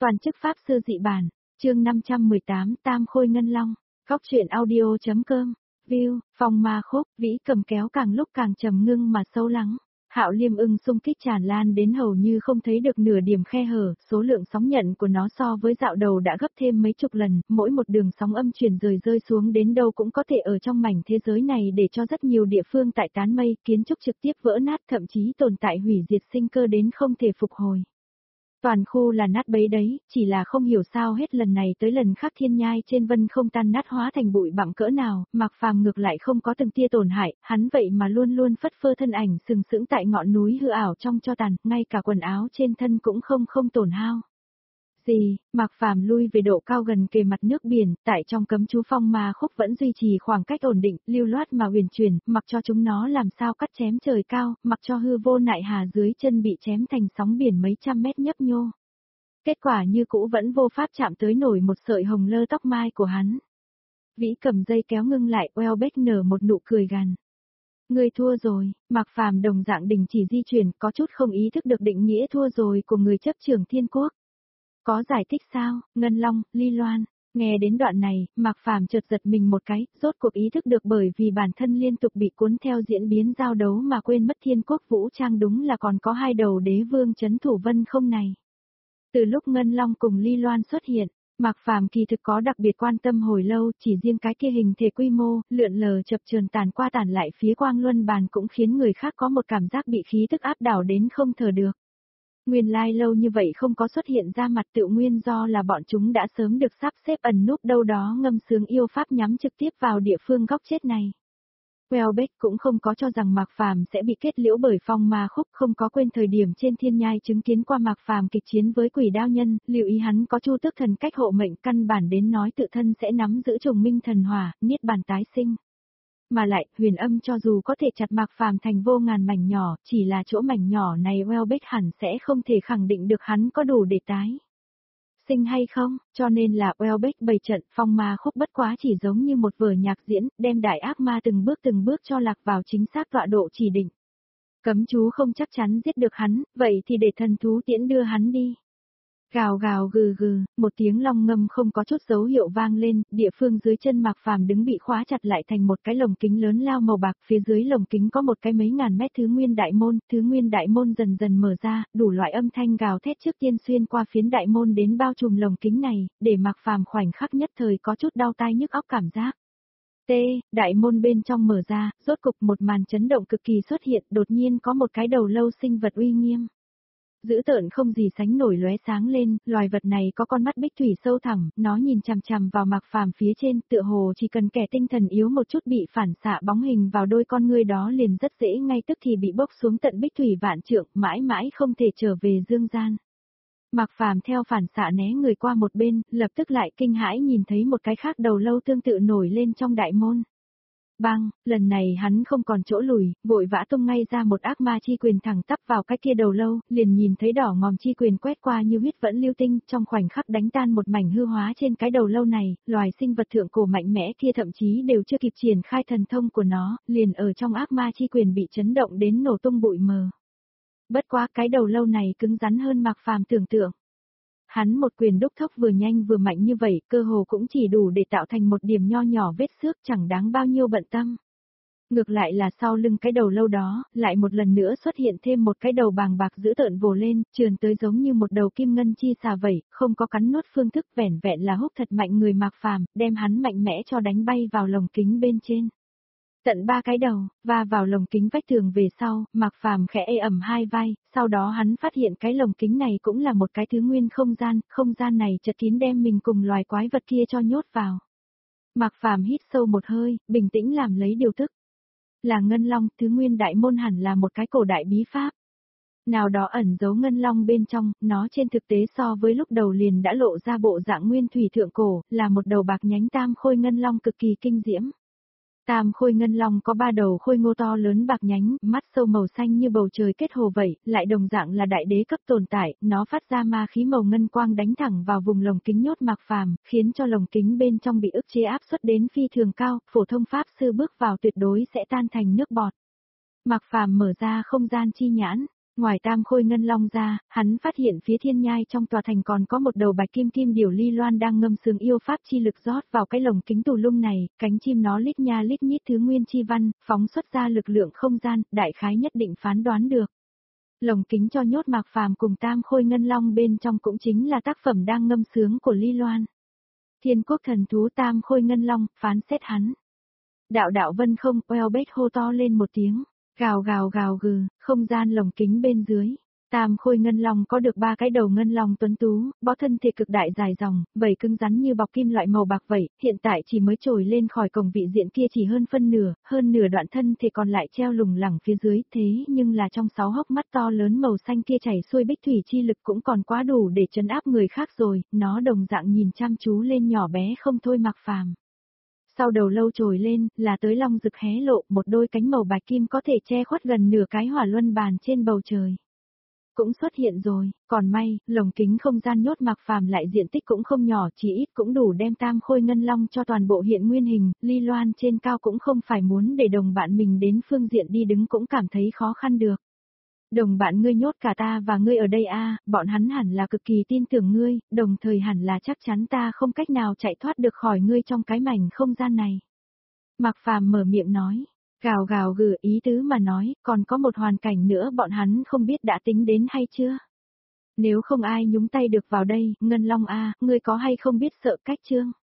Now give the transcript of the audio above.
Toàn chức pháp sư dị bản, chương 518 Tam Khôi Ngân Long, góc truyện audio.com, view, phòng ma khúc, vĩ cầm kéo càng lúc càng trầm ngưng mà sâu lắng. Hạo Liêm Ưng xung kích tràn lan đến hầu như không thấy được nửa điểm khe hở, số lượng sóng nhận của nó so với dạo đầu đã gấp thêm mấy chục lần, mỗi một đường sóng âm truyền rơi xuống đến đâu cũng có thể ở trong mảnh thế giới này để cho rất nhiều địa phương tại tán mây, kiến trúc trực tiếp vỡ nát, thậm chí tồn tại hủy diệt sinh cơ đến không thể phục hồi. Toàn khu là nát bấy đấy, chỉ là không hiểu sao hết lần này tới lần khác thiên nhai trên vân không tan nát hóa thành bụi bặm cỡ nào, Mạc Phàm ngược lại không có từng tia tổn hại, hắn vậy mà luôn luôn phất phơ thân ảnh sừng sững tại ngọn núi hư ảo trong tro tàn, ngay cả quần áo trên thân cũng không tổn hao. Gì, Mạc Phàm lui về độ cao gần kề mặt nước biển, tại trong cấm chú phong ma khúc vẫn duy trì khoảng cách ổn định, lưu loát mà huyền chuyển, mặc cho chúng nó làm sao cắt chém trời cao, mặc cho hư vô nại hà dưới chân bị chém thành sóng biển mấy trăm mét nhấp nhô. Kết quả như cũ vẫn vô pháp chạm tới nổi một sợi hồng lơ tóc mai của hắn. Vĩ cầm dây kéo ngưng lại, Welbeck nở một nụ cười gằn. Ngươi thua rồi, Mạc Phàm đồng dạng đình chỉ di chuyển, có chút không ý thức được định nghĩa thua rồi của người chấp trưởng thiên quốc. Có giải thích sao, Ngân Long, Ly Loan, nghe đến đoạn này, Mạc Phàm chợt giật mình một cái, rốt cuộc ý thức được bởi vì bản thân liên tục bị cuốn theo diễn biến giao đấu mà quên mất thiên quốc vũ trang đúng là còn có hai đầu đế vương chấn thủ vân không này. Từ lúc Ngân Long cùng Ly Loan xuất hiện, Mạc Phàm kỳ thực có đặc biệt quan tâm hồi lâu, chỉ riêng cái kia hình thể quy mô, lượn lờ chập chờn tàn qua tàn lại phía quang luân bàn cũng khiến người khác có một cảm giác bị khí tức áp đảo đến không thở được. Nguyên lai lâu như vậy không có xuất hiện ra mặt tự nguyên do là bọn chúng đã sớm được sắp xếp ẩn núp đâu đó ngâm sướng yêu pháp nhắm trực tiếp vào địa phương góc chết này. Welbeck cũng không có cho rằng Mạc Phàm sẽ bị kết liễu bởi phong ma khúc, không có quên thời điểm trên thiên nhai chứng kiến qua Mạc Phàm kịch chiến với quỷ đao nhân, lưu ý hắn có chu tước thần cách hộ mệnh, căn bản đến nói tự thân sẽ nắm giữ trùng minh thần hỏa, niết bàn tái sinh. Mà lại, huyền âm cho dù có thể chặt Mạc Phàm thành vô ngàn mảnh nhỏ, chỉ là chỗ mảnh nhỏ này Welbeck hẳn sẽ không thể khẳng định được hắn có đủ để tái sinh hay không, cho nên là Welbeck bày trận phong ma khúc bất quá chỉ giống như một vở nhạc diễn, đem đại ác ma từng bước cho lạc vào chính xác tọa độ chỉ định. Cấm chú không chắc chắn giết được hắn, vậy thì để thần thú tiễn đưa hắn đi. Gào gào gừ gừ, một tiếng long ngâm không có chút dấu hiệu vang lên, địa phương dưới chân Mạc Phàm đứng bị khóa chặt lại thành một cái lồng kính lớn lao màu bạc, phía dưới lồng kính có một cái mấy ngàn mét thứ nguyên đại môn dần dần mở ra, đủ loại âm thanh gào thét trước tiên xuyên qua phiến đại môn đến bao trùm lồng kính này, để Mạc Phàm khoảnh khắc nhất thời có chút đau tai nhức óc cảm giác. Đại môn bên trong mở ra, rốt cục một màn chấn động cực kỳ xuất hiện, đột nhiên có một cái đầu lâu sinh vật uy nghiêm. Dữ tợn không gì sánh nổi lóe sáng lên, loài vật này có con mắt bích thủy sâu thẳm, nó nhìn chằm chằm vào Mạc Phàm phía trên, tựa hồ chỉ cần kẻ tinh thần yếu một chút bị phản xạ bóng hình vào đôi con ngươi đó liền rất dễ ngay tức thì bị bốc xuống tận bích thủy vạn trượng, mãi mãi không thể trở về dương gian. Mạc Phàm theo phản xạ né người qua một bên, lập tức lại kinh hãi nhìn thấy một cái khác đầu lâu tương tự nổi lên trong đại môn. Bang, lần này hắn không còn chỗ lùi, vội vã tung ngay ra một ác ma chi quyền thẳng tắp vào cái kia đầu lâu, liền nhìn thấy đỏ ngòm chi quyền quét qua như huyết vẫn lưu tinh, trong khoảnh khắc đánh tan một mảnh hư hóa trên cái đầu lâu này, loài sinh vật thượng cổ mạnh mẽ kia thậm chí đều chưa kịp triển khai thần thông của nó, liền ở trong ác ma chi quyền bị chấn động đến nổ tung bụi mờ. Bất quá cái đầu lâu này cứng rắn hơn Mạc Phàm tưởng tượng. Hắn một quyền đúc thốc vừa nhanh vừa mạnh như vậy, cơ hồ cũng chỉ đủ để tạo thành một điểm nho nhỏ vết xước chẳng đáng bao nhiêu bận tâm. Ngược lại là sau lưng cái đầu lâu đó, lại một lần nữa xuất hiện thêm một cái đầu bàng bạc dữ tợn vồ lên, trườn tới giống như một đầu kim ngân chi xà vậy, không có cắn nuốt phương thức vẻn vẹn là húc thật mạnh người Mạc Phàm, đem hắn mạnh mẽ cho đánh bay vào lồng kính bên trên. Tận ba cái đầu, và vào lồng kính vách tường về sau, Mạc Phàm khẽ ê ẩm hai vai, sau đó hắn phát hiện cái lồng kính này cũng là một cái thứ nguyên không gian này chật kín đem mình cùng loài quái vật kia cho nhốt vào. Mạc Phàm hít sâu một hơi, bình tĩnh làm lấy điều tức. Là Ngân Long, thứ nguyên đại môn hẳn là một cái cổ đại bí pháp. Nào đó ẩn giấu Ngân Long bên trong, nó trên thực tế so với lúc đầu liền đã lộ ra bộ dạng nguyên thủy thượng cổ, là một đầu bạc nhánh tam khôi Ngân Long cực kỳ kinh diễm. Tam khôi ngân long có ba đầu khôi ngô to lớn bạc nhánh, mắt sâu màu xanh như bầu trời kết hồ vậy, lại đồng dạng là đại đế cấp tồn tại, nó phát ra ma khí màu ngân quang đánh thẳng vào vùng lồng kính nhốt Mạc Phàm, khiến cho lồng kính bên trong bị ức chế áp suất đến phi thường cao, phổ thông pháp sư bước vào tuyệt đối sẽ tan thành nước bọt. Mạc Phàm mở ra không gian chi nhãn, Ngoài tam khôi ngân long ra, hắn phát hiện phía thiên nhai trong tòa thành còn có một đầu bạch kim kim điểu ly loan đang ngâm sướng yêu pháp chi lực rót vào cái lồng kính tù lung này, cánh chim nó lít nha lít nhít thứ nguyên chi văn, phóng xuất ra lực lượng không gian, đại khái nhất định phán đoán được. Lồng kính cho nhốt Mạc Phàm cùng tam khôi ngân long bên trong cũng chính là tác phẩm đang ngâm sướng của ly loan. Thiên quốc thần thú tam khôi ngân long, phán xét hắn. Đạo đạo vân không, oeo bết hô to lên một tiếng. Gào gào gào gừ, không gian lồng kính bên dưới. Tam khôi ngân long có được 3 cái đầu ngân long tuấn tú, bó thân thể cực đại dài dòng, vảy cứng rắn như bọc kim loại màu bạc vậy, hiện tại chỉ mới trồi lên khỏi cổng vị diện kia chỉ hơn nửa đoạn thân thể còn lại treo lủng lẳng phía dưới, thế nhưng là trong 6 hốc mắt to lớn màu xanh kia chảy xuôi bích thủy chi lực cũng còn quá đủ để trấn áp người khác rồi, nó đồng dạng nhìn chăm chú lên nhỏ bé không thôi Mạc Phàm. Sau đầu lâu trồi lên, là tới long rực hé lộ, một đôi cánh màu bạch kim có thể che khuất gần nửa cái hỏa luân bàn trên bầu trời. Cũng xuất hiện rồi, còn may, lồng kính không gian nhốt Mạc Phàm lại diện tích cũng không nhỏ, chỉ ít cũng đủ đem tam khôi ngân long cho toàn bộ hiện nguyên hình, ly loan trên cao cũng không phải muốn để đồng bạn mình đến phương diện đi đứng cũng cảm thấy khó khăn được. Đồng bạn ngươi nhốt cả ta và ngươi ở đây bọn hắn hẳn là cực kỳ tin tưởng ngươi, đồng thời hẳn là chắc chắn ta không cách nào chạy thoát được khỏi ngươi trong cái mảnh không gian này. Mạc Phàm mở miệng nói, gào gào gừ ý tứ mà nói, còn có một hoàn cảnh nữa bọn hắn không biết đã tính đến hay chưa. Nếu không ai nhúng tay được vào đây, Ngân Long ngươi có hay không biết sợ cách chương.